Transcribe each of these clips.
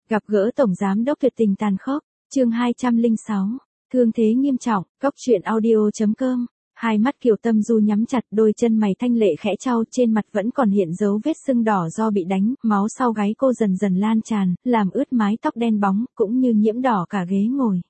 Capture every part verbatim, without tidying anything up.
Gặp gỡ Tổng Giám đốc tuyệt tình tàn khốc, chương hai trăm lẻ sáu, thương thế nghiêm trọng, Cóc truyện audio chấm com. Hai mắt Kiều Tâm Du nhắm chặt, đôi chân mày thanh lệ khẽ chau, trên mặt vẫn còn hiện dấu vết sưng đỏ do bị đánh, máu sau gáy cô dần dần lan tràn, làm ướt mái tóc đen bóng, cũng như nhiễm đỏ cả ghế ngồi.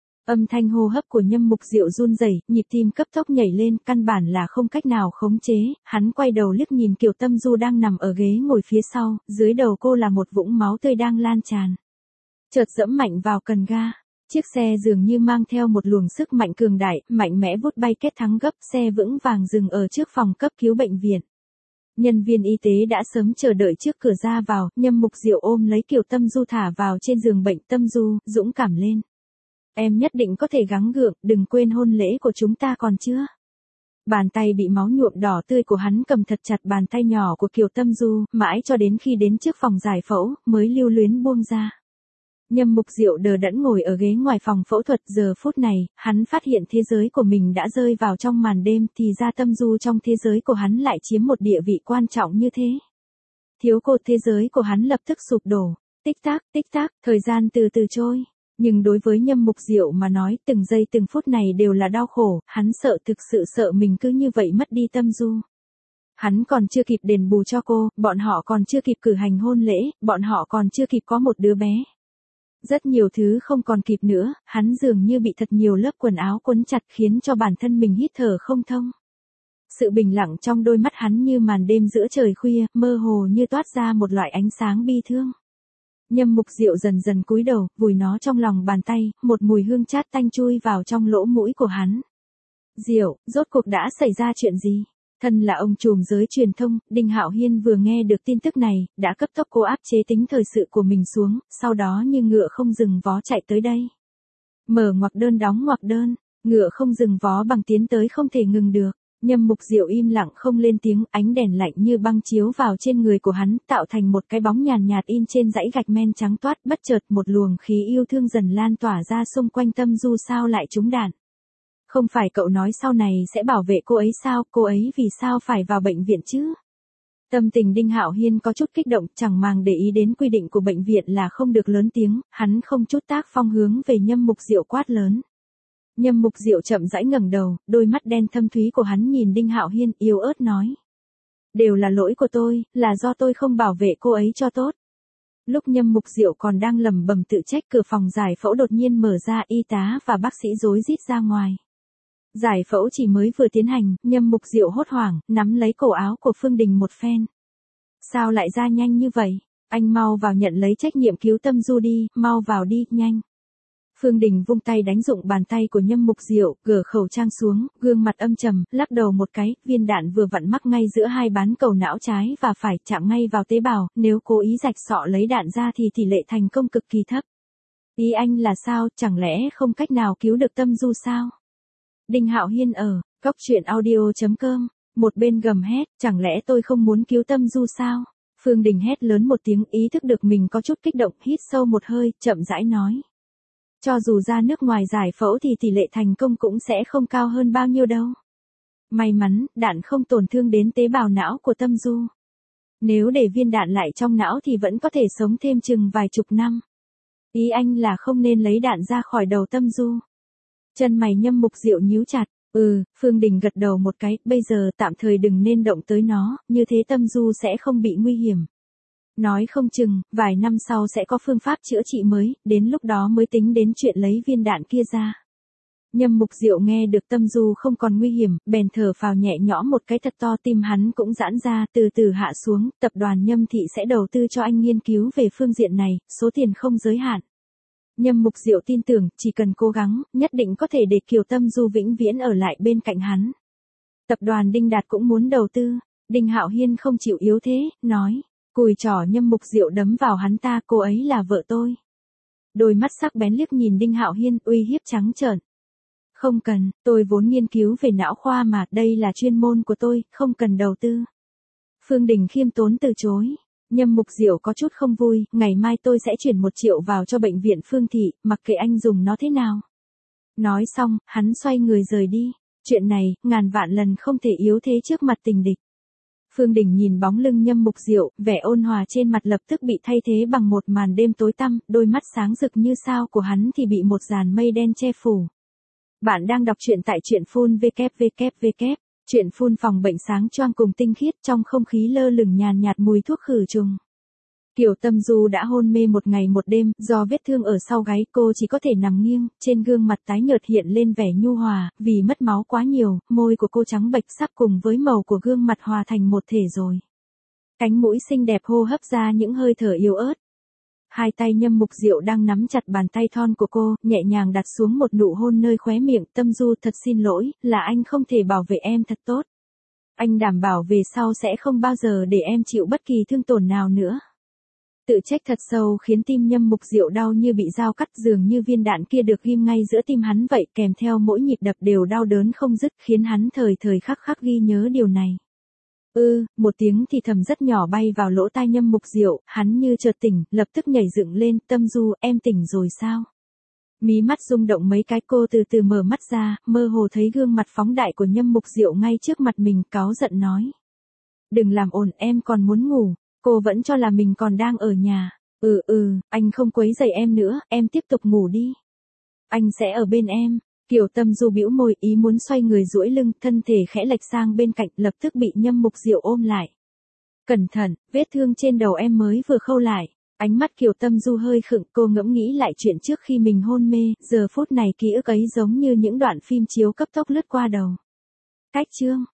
Âm thanh hô hấp của Nhâm Mục Diệu run rẩy, nhịp tim cấp tốc nhảy lên, căn bản là không cách nào khống chế, hắn quay đầu liếc nhìn Kiều Tâm Du đang nằm ở ghế ngồi phía sau, dưới đầu cô là một vũng máu tươi đang lan tràn. Chợt dẫm mạnh vào cần ga. Chiếc xe dường như mang theo một luồng sức mạnh cường đại, mạnh mẽ vút bay kết thắng gấp, xe vững vàng dừng ở trước phòng cấp cứu bệnh viện. Nhân viên y tế đã sớm chờ đợi trước cửa ra vào, Nhâm Mục Diệu ôm lấy Kiều Tâm Du thả vào trên giường bệnh. Tâm Du, dũng cảm lên. Em nhất định có thể gắng gượng, đừng quên hôn lễ của chúng ta còn chưa. Bàn tay bị máu nhuộm đỏ tươi của hắn cầm thật chặt bàn tay nhỏ của Kiều Tâm Du, mãi cho đến khi đến trước phòng giải phẫu, mới lưu luyến buông ra. Nhâm Mục Diệu đờ đẫn ngồi ở ghế ngoài phòng phẫu thuật, giờ phút này, hắn phát hiện thế giới của mình đã rơi vào trong màn đêm, thì ra Tâm Du trong thế giới của hắn lại chiếm một địa vị quan trọng như thế. Thiếu cô, thế giới của hắn lập tức sụp đổ. Tích tắc, tích tắc, thời gian từ từ trôi. Nhưng đối với Nhâm Mục Diệu mà nói, từng giây từng phút này đều là đau khổ, hắn sợ, thực sự sợ mình cứ như vậy mất đi Tâm Du. Hắn còn chưa kịp đền bù cho cô, bọn họ còn chưa kịp cử hành hôn lễ, bọn họ còn chưa kịp có một đứa bé. Rất nhiều thứ không còn kịp nữa, hắn dường như bị thật nhiều lớp quần áo quấn chặt khiến cho bản thân mình hít thở không thông. Sự bình lặng trong đôi mắt hắn như màn đêm giữa trời khuya, mơ hồ như toát ra một loại ánh sáng bi thương. Nhâm Mục Diệu dần dần cúi đầu, vùi nó trong lòng bàn tay, một mùi hương chát tanh chui vào trong lỗ mũi của hắn. Diệu, rốt cuộc đã xảy ra chuyện gì? Thân là ông trùm giới truyền thông, Đinh Hạo Hiên vừa nghe được tin tức này, đã cấp tốc cố áp chế tính thời sự của mình xuống, sau đó như ngựa không dừng vó chạy tới đây. Mở ngoặc đơn đóng ngoặc đơn, ngựa không dừng vó bằng tiến tới không thể ngừng được. Nhâm Mục Diệu im lặng không lên tiếng, ánh đèn lạnh như băng chiếu vào trên người của hắn, tạo thành một cái bóng nhàn nhạt in trên dãy gạch men trắng toát, bất chợt một luồng khí yêu thương dần lan tỏa ra xung quanh Tâm Du. Sao lại trúng đạn? Không phải cậu nói sau này sẽ bảo vệ cô ấy sao, cô ấy vì sao phải vào bệnh viện chứ? Tâm tình Đinh Hạo Hiên có chút kích động, chẳng màng để ý đến quy định của bệnh viện là không được lớn tiếng, hắn không chút tác phong hướng về Nhâm Mục Diệu quát lớn. Nhâm Mục Diệu chậm rãi ngẩng đầu, đôi mắt đen thâm thúy của hắn nhìn Đinh Hạo Hiên, yếu ớt nói. Đều là lỗi của tôi, là do tôi không bảo vệ cô ấy cho tốt. Lúc Nhâm Mục Diệu còn đang lẩm bẩm tự trách, cửa phòng giải phẫu đột nhiên mở ra, y tá và bác sĩ rối rít ra ngoài. Giải phẫu chỉ mới vừa tiến hành, Nhâm Mục Diệu hốt hoảng, nắm lấy cổ áo của Phương Đình một phen. Sao lại ra nhanh như vậy? Anh mau vào nhận lấy trách nhiệm cứu Tâm Du đi, mau vào đi, nhanh. Phương Đình vung tay đánh dụng bàn tay của Nhâm Mục Diệu, gỡ khẩu trang xuống, gương mặt âm trầm, lắc đầu một cái, viên đạn vừa vặn mắc ngay giữa hai bán cầu não trái và phải, chạm ngay vào tế bào, nếu cố ý rạch sọ lấy đạn ra thì tỷ lệ thành công cực kỳ thấp. Ý anh là sao, chẳng lẽ không cách nào cứu được Tâm Du sao? Đinh Hạo Hiên ở, Cóc truyện audio chấm com, một bên gầm hét, chẳng lẽ tôi không muốn cứu Tâm Du sao? Phương Đình hét lớn một tiếng, ý thức được mình có chút kích động, hít sâu một hơi, chậm rãi nói. Cho dù ra nước ngoài giải phẫu thì tỷ lệ thành công cũng sẽ không cao hơn bao nhiêu đâu. May mắn, đạn không tổn thương đến tế bào não của Tâm Du. Nếu để viên đạn lại trong não thì vẫn có thể sống thêm chừng vài chục năm. Ý anh là không nên lấy đạn ra khỏi đầu Tâm Du. Chân mày Nhâm Mục Diệu nhíu chặt, ừ, Phương Đình gật đầu một cái, bây giờ tạm thời đừng nên động tới nó, như thế Tâm Du sẽ không bị nguy hiểm. Nói không chừng, vài năm sau sẽ có phương pháp chữa trị mới, đến lúc đó mới tính đến chuyện lấy viên đạn kia ra. Nhâm Mục Diệu nghe được Tâm Du không còn nguy hiểm, bèn thở phào nhẹ nhõm một cái thật to, tim hắn cũng giãn ra, từ từ hạ xuống, tập đoàn Nhâm Thị sẽ đầu tư cho anh nghiên cứu về phương diện này, số tiền không giới hạn. Nhâm Mục Diệu tin tưởng, chỉ cần cố gắng, nhất định có thể để Kiều Tâm Du vĩnh viễn ở lại bên cạnh hắn. Tập đoàn Đinh Đạt cũng muốn đầu tư, Đinh Hạo Hiên không chịu yếu thế, nói. Cùi trỏ Nhâm Mục Diệu đấm vào hắn ta, cô ấy là vợ tôi. Đôi mắt sắc bén liếc nhìn Đinh Hạo Hiên, uy hiếp trắng trợn. Không cần, tôi vốn nghiên cứu về não khoa mà, đây là chuyên môn của tôi, không cần đầu tư. Phương Đình khiêm tốn từ chối. Nhâm Mục Diệu có chút không vui, ngày mai tôi sẽ chuyển một triệu vào cho bệnh viện Phương Thị, mặc kệ anh dùng nó thế nào. Nói xong, hắn xoay người rời đi. Chuyện này, ngàn vạn lần không thể yếu thế trước mặt tình địch. Phương Đình nhìn bóng lưng Nhâm Mục Diệu, vẻ ôn hòa trên mặt lập tức bị thay thế bằng một màn đêm tối tăm, đôi mắt sáng rực như sao của hắn thì bị một dàn mây đen che phủ. Bạn đang đọc truyện tại truyện phun vê kép vê kép vê kép, truyện phun phòng bệnh sáng choang cùng tinh khiết, trong không khí lơ lửng nhàn nhạt mùi thuốc khử trùng. Kiều Tâm Du đã hôn mê một ngày một đêm, do vết thương ở sau gáy cô chỉ có thể nằm nghiêng, trên gương mặt tái nhợt hiện lên vẻ nhu hòa, vì mất máu quá nhiều, môi của cô trắng bệch sắp cùng với màu của gương mặt hòa thành một thể rồi. Cánh mũi xinh đẹp hô hấp ra những hơi thở yếu ớt. Hai tay Nhâm Mục Diệu đang nắm chặt bàn tay thon của cô, nhẹ nhàng đặt xuống một nụ hôn nơi khóe miệng. Tâm Du, thật xin lỗi, là anh không thể bảo vệ em thật tốt. Anh đảm bảo về sau sẽ không bao giờ để em chịu bất kỳ thương tổn nào nữa. Tự trách thật sâu khiến tim Nhâm Mục Diệu đau như bị dao cắt, dường như viên đạn kia được ghim ngay giữa tim hắn vậy, kèm theo mỗi nhịp đập đều đau đớn không dứt, khiến hắn thời thời khắc khắc ghi nhớ điều này. Ư, ừ, một tiếng thì thầm rất nhỏ bay vào lỗ tai Nhâm Mục Diệu, hắn như chợt tỉnh, lập tức nhảy dựng lên. Tâm Du, em tỉnh rồi sao? Mí mắt rung động mấy cái, cô từ từ mở mắt ra, mơ hồ thấy gương mặt phóng đại của Nhâm Mục Diệu ngay trước mặt mình, cáu giận nói. Đừng làm ồn, em còn muốn ngủ. Cô vẫn cho là mình còn đang ở nhà. Ừ ừ, anh không quấy rầy em nữa, em tiếp tục ngủ đi. Anh sẽ ở bên em. Kiều Tâm Du bĩu môi, ý muốn xoay người duỗi lưng, thân thể khẽ lệch sang bên cạnh, lập tức bị Nhâm Mục Diệu ôm lại. Cẩn thận, vết thương trên đầu em mới vừa khâu lại. Ánh mắt Kiều Tâm Du hơi khựng, cô ngẫm nghĩ lại chuyện trước khi mình hôn mê, giờ phút này ký ức ấy giống như những đoạn phim chiếu cấp tốc lướt qua đầu. Cách chương